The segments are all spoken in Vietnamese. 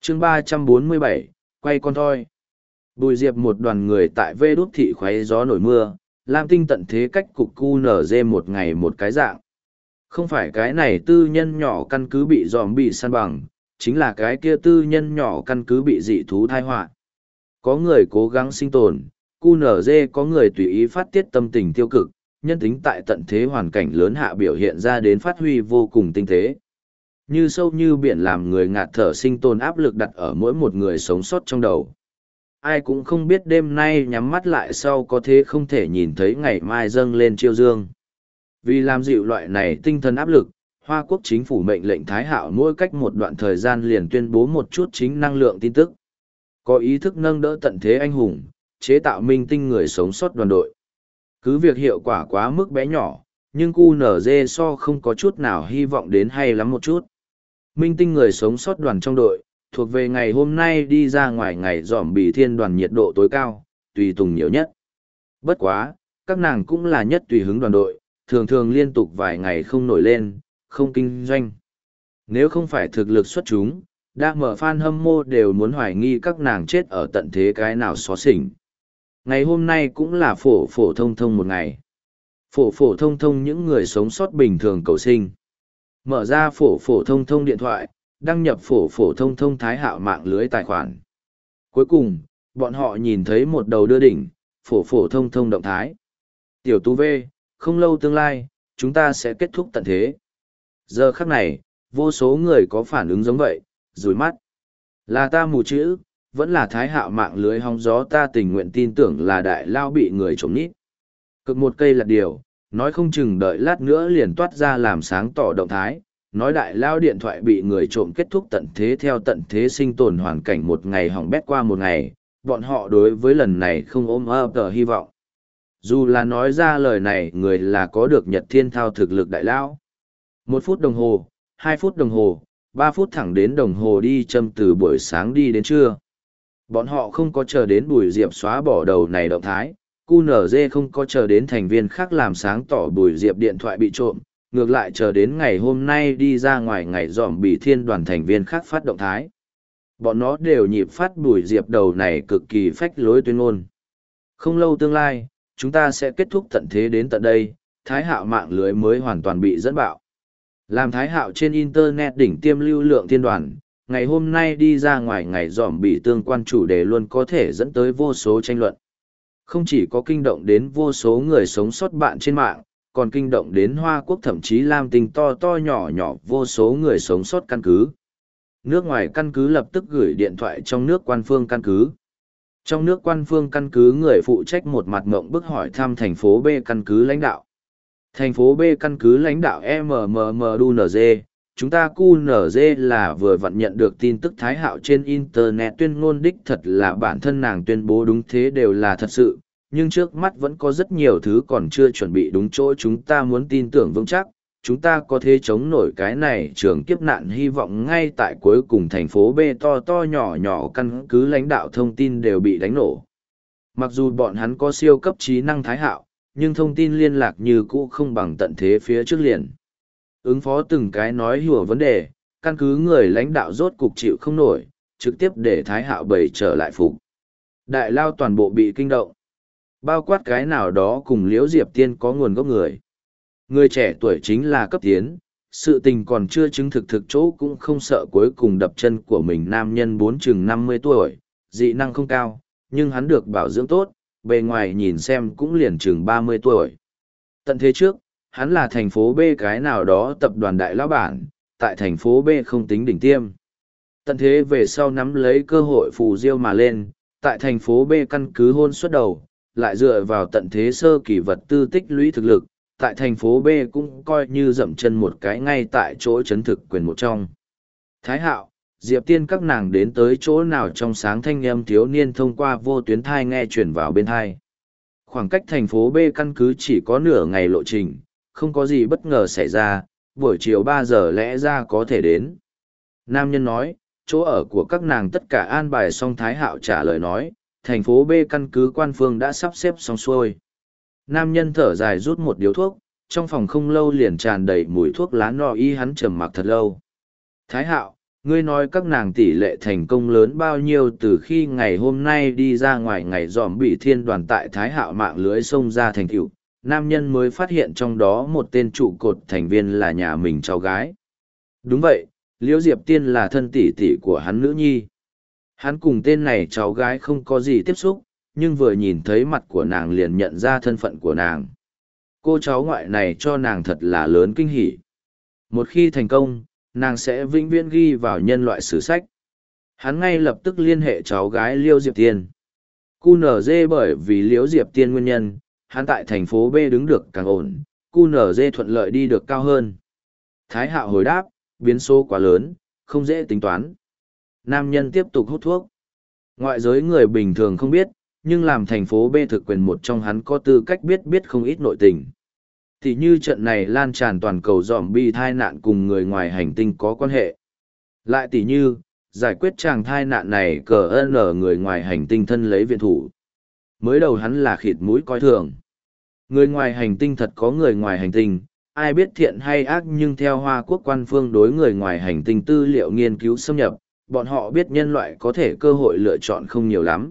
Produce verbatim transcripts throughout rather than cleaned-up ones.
chương ba trăm bốn mươi bảy, quay con thoi. Bùi Diệp một đoàn người tại vê đút thị khoáy gió nổi mưa, Lam Tinh tận thế cách cục cu nở dê một ngày một cái dạng. Không phải cái này tư nhân nhỏ căn cứ bị dòm bị săn bằng, chính là cái kia tư nhân nhỏ căn cứ bị dị thú thai họa. Có người cố gắng sinh tồn, cu nở dê có người tùy ý phát tiết tâm tình tiêu cực, nhân tính tại tận thế hoàn cảnh lớn hạ biểu hiện ra đến phát huy vô cùng tinh tế. Như sâu như biển làm người ngạt thở sinh tồn áp lực đặt ở mỗi một người sống sót trong đầu. Ai cũng không biết đêm nay nhắm mắt lại sau có thế không thể nhìn thấy ngày mai dâng lên chiêu dương. Vì làm dịu loại này tinh thần áp lực, Hoa Quốc chính phủ mệnh lệnh Thái Hạo mỗi cách một đoạn thời gian liền tuyên bố một chút chính năng lượng tin tức. Có ý thức nâng đỡ tận thế anh hùng, chế tạo minh tinh người sống sót đoàn đội. Cứ việc hiệu quả quá mức bé nhỏ, nhưng cu nở dê so không có chút nào hy vọng đến hay lắm một chút. Minh tinh người sống sót đoàn trong đội, thuộc về ngày hôm nay đi ra ngoài ngày dòm bì thiên đoàn nhiệt độ tối cao, tùy tùng nhiều nhất. Bất quá, các nàng cũng là nhất tùy hứng đoàn đội, thường thường liên tục vài ngày không nổi lên, không kinh doanh. Nếu không phải thực lực xuất chúng, đa mở fan hâm mộ đều muốn hoài nghi các nàng chết ở tận thế cái nào xó xỉnh. Ngày hôm nay cũng là phổ phổ thông thông một ngày. Phổ phổ thông thông những người sống sót bình thường cầu sinh. Mở ra phổ phổ thông thông điện thoại, đăng nhập phổ phổ thông thông Thái Hạo mạng lưới tài khoản. Cuối cùng, bọn họ nhìn thấy một đầu đưa đỉnh, phổ phổ thông thông động thái. Tiểu Tú V, không lâu tương lai, chúng ta sẽ kết thúc tận thế. Giờ khắc này, vô số người có phản ứng giống vậy, rủi mắt. Là ta mù chữ, vẫn là Thái Hạo mạng lưới hóng gió ta tình nguyện tin tưởng là đại lao bị người trộm nít. Cực một cây là điều, nói không chừng đợi lát nữa liền toát ra làm sáng tỏ động thái, nói đại lao điện thoại bị người trộm kết thúc tận thế theo tận thế sinh tồn hoàn cảnh một ngày hỏng bét qua một ngày, bọn họ đối với lần này không ôm ấp tờ hy vọng. Dù là nói ra lời này người là có được Nhật Thiên Thao thực lực đại lao. Một phút đồng hồ, hai phút đồng hồ, ba phút thẳng đến đồng hồ đi châm từ buổi sáng đi đến trưa. Bọn họ không có chờ đến Bùi Diệp xóa bỏ đầu này động thái, cu nở dê không có chờ đến thành viên khác làm sáng tỏ Bùi Diệp điện thoại bị trộm, ngược lại chờ đến ngày hôm nay đi ra ngoài ngày dòm bị thiên đoàn thành viên khác phát động thái. Bọn nó đều nhịp phát Bùi Diệp đầu này cực kỳ phách lối tuyên ngôn. Không lâu tương lai, chúng ta sẽ kết thúc tận thế đến tận đây, Thái Hạo mạng lưới mới hoàn toàn bị dẫn bạo. Làm Thái Hạo trên Internet đỉnh tiêm lưu lượng thiên đoàn, ngày hôm nay đi ra ngoài ngày dòm bị tương quan chủ đề luôn có thể dẫn tới vô số tranh luận. Không chỉ có kinh động đến vô số người sống sót bạn trên mạng, còn kinh động đến Hoa Quốc thậm chí Lam Tinh to to nhỏ nhỏ vô số người sống sót căn cứ. Nước ngoài căn cứ lập tức gửi điện thoại trong nước quan phương căn cứ. Trong nước quan phương căn cứ người phụ trách một mặt ngộng bức hỏi thăm thành phố B căn cứ lãnh đạo. Thành phố B căn cứ lãnh đạo em em em đê en giê, chúng ta cu en giê là vừa vặn nhận được tin tức Thái Hạo trên Internet tuyên ngôn đích thật là bản thân nàng tuyên bố đúng thế đều là thật sự, nhưng trước mắt vẫn có rất nhiều thứ còn chưa chuẩn bị đúng chỗ chúng ta muốn tin tưởng vững chắc, chúng ta có thể chống nổi cái này trường kiếp nạn hy vọng ngay tại cuối cùng thành phố B to to nhỏ nhỏ căn cứ lãnh đạo thông tin đều bị đánh nổ. Mặc dù bọn hắn có siêu cấp trí năng Thái Hạo, nhưng thông tin liên lạc như cũ không bằng tận thế phía trước liền. Ứng phó từng cái nói hùa vấn đề, căn cứ người lãnh đạo rốt cục chịu không nổi, trực tiếp để Thái Hạo bày trở lại phục. Đại lao toàn bộ bị kinh động. Bao quát cái nào đó cùng Liễu Diệp Tiên có nguồn gốc người. Người trẻ tuổi chính là cấp tiến, sự tình còn chưa chứng thực thực chỗ cũng không sợ cuối cùng đập chân của mình nam nhân bốn chừng năm mươi tuổi, dị năng không cao, nhưng hắn được bảo dưỡng tốt, bề ngoài nhìn xem cũng liền chừng ba mươi tuổi. Tận thế trước, hắn là thành phố B cái nào đó tập đoàn đại lão bản, tại thành phố B không tính đỉnh tiêm. Tận thế về sau nắm lấy cơ hội phù diêu mà lên, tại thành phố B căn cứ hôn suất đầu, lại dựa vào tận thế sơ kỳ vật tư tích lũy thực lực, tại thành phố B cũng coi như dậm chân một cái ngay tại chỗ chấn thực quyền một trong. Thái Hạo, Diệp Tiên các nàng đến tới chỗ nào trong sáng thanh âm thiếu niên thông qua vô tuyến thai nghe chuyển vào bên thai. Khoảng cách thành phố B căn cứ chỉ có nửa ngày lộ trình, không có gì bất ngờ xảy ra, buổi chiều ba giờ lẽ ra có thể đến. Nam nhân nói, chỗ ở của các nàng tất cả an bài xong. Thái Hạo trả lời nói, thành phố B căn cứ quan phương đã sắp xếp xong xuôi. Nam nhân thở dài rút một điếu thuốc, trong phòng không lâu liền tràn đầy mùi thuốc lá no y hắn trầm mặc thật lâu. Thái Hạo, Ngươi nói các nàng tỷ lệ thành công lớn bao nhiêu từ khi ngày hôm nay đi ra ngoài ngày dòm bị thiên đoàn tại Thái Hạo mạng lưới xông ra thành tựu, nam nhân mới phát hiện trong đó một tên trụ cột thành viên là nhà mình cháu gái. Đúng vậy, Liễu Diệp Tiên là thân tỷ tỷ của hắn nữ nhi. Hắn cùng tên này cháu gái không có gì tiếp xúc, nhưng vừa nhìn thấy mặt của nàng liền nhận ra thân phận của nàng. Cô cháu ngoại này cho nàng thật là lớn kinh hỉ. Một khi thành công, nàng sẽ vĩnh viễn ghi vào nhân loại sử sách. Hắn ngay lập tức liên hệ cháu gái Liễu Diệp Tiên. quy en giê bởi vì Liễu Diệp Tiên nguyên nhân, hắn tại thành phố B đứng được càng ổn, quy en giê thuận lợi đi được cao hơn. Thái Hạo hồi đáp, biến số quá lớn, không dễ tính toán. Nam nhân tiếp tục hút thuốc. Ngoại giới người bình thường không biết, nhưng làm thành phố B thực quyền một trong hắn có tư cách biết biết không ít nội tình. Thì như trận này lan tràn toàn cầu dòm bi thai nạn cùng người ngoài hành tinh có quan hệ. Lại tỷ như, giải quyết chàng thai nạn này cờ ơn ở người ngoài hành tinh thân lấy viện thủ. Mới đầu hắn là khịt mũi coi thường. Người ngoài hành tinh thật có người ngoài hành tinh, ai biết thiện hay ác, nhưng theo Hoa Quốc quan phương đối người ngoài hành tinh tư liệu nghiên cứu xâm nhập, bọn họ biết nhân loại có thể cơ hội lựa chọn không nhiều lắm.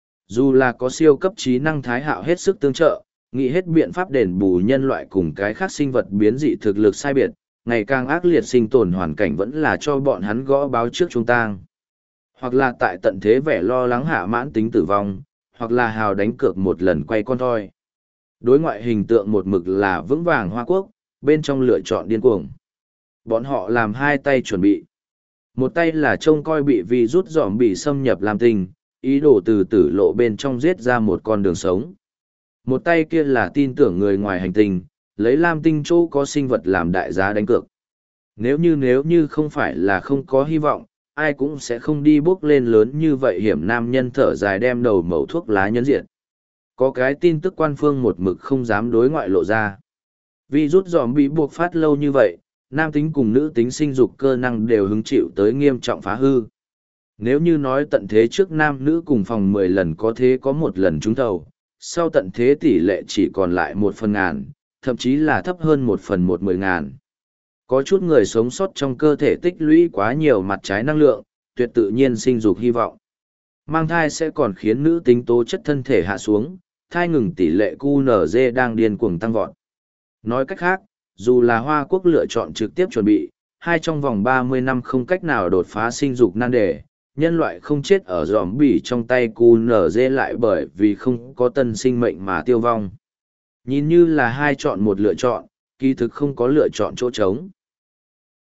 Dù là có siêu cấp trí năng Thái Hạo hết sức tương trợ, nghĩ hết biện pháp đền bù nhân loại cùng cái khác sinh vật biến dị thực lực sai biệt, ngày càng ác liệt sinh tồn hoàn cảnh vẫn là cho bọn hắn gõ báo trước trung tang. Hoặc là tại tận thế vẻ lo lắng hạ mãn tính tử vong, hoặc là hào đánh cược một lần quay con thoi. Đối ngoại hình tượng một mực là vững vàng Hoa Quốc, bên trong lựa chọn điên cuồng. Bọn họ làm hai tay chuẩn bị. Một tay là trông coi bị virus dòm bị xâm nhập làm tình, ý đồ từ tử lộ bên trong giết ra một con đường sống. Một tay kia là tin tưởng người ngoài hành tinh, lấy Lam Tinh chỗ có sinh vật làm đại giá đánh cược. Nếu như nếu như không phải là không có hy vọng, ai cũng sẽ không đi bước lên lớn như vậy hiểm. Nam nhân thở dài đem đầu mẩu thuốc lá nhấn diện. Có cái tin tức quan phương một mực không dám đối ngoại lộ ra. Virus dòm bị buộc phát lâu như vậy, nam tính cùng nữ tính sinh dục cơ năng đều hứng chịu tới nghiêm trọng phá hư. Nếu như nói tận thế trước nam nữ cùng phòng mười lần có thế có một lần trúng thầu, sau tận thế tỷ lệ chỉ còn lại một phần ngàn, thậm chí là thấp hơn một phần một mười ngàn. Có chút người sống sót trong cơ thể tích lũy quá nhiều mặt trái năng lượng, tuyệt tự nhiên sinh dục hy vọng. Mang thai sẽ còn khiến nữ tính tố chất thân thể hạ xuống, thai ngừng tỷ lệ quy en giê đang điên cuồng tăng vọt. Nói cách khác, dù là Hoa Quốc lựa chọn trực tiếp chuẩn bị, hai trong vòng ba mươi năm không cách nào đột phá sinh dục nan đề, nhân loại không chết ở dòm bỉ trong tay quy en giê lại bởi vì không có tân sinh mệnh mà tiêu vong. Nhìn như là hai chọn một lựa chọn, kỳ thực không có lựa chọn chỗ trống.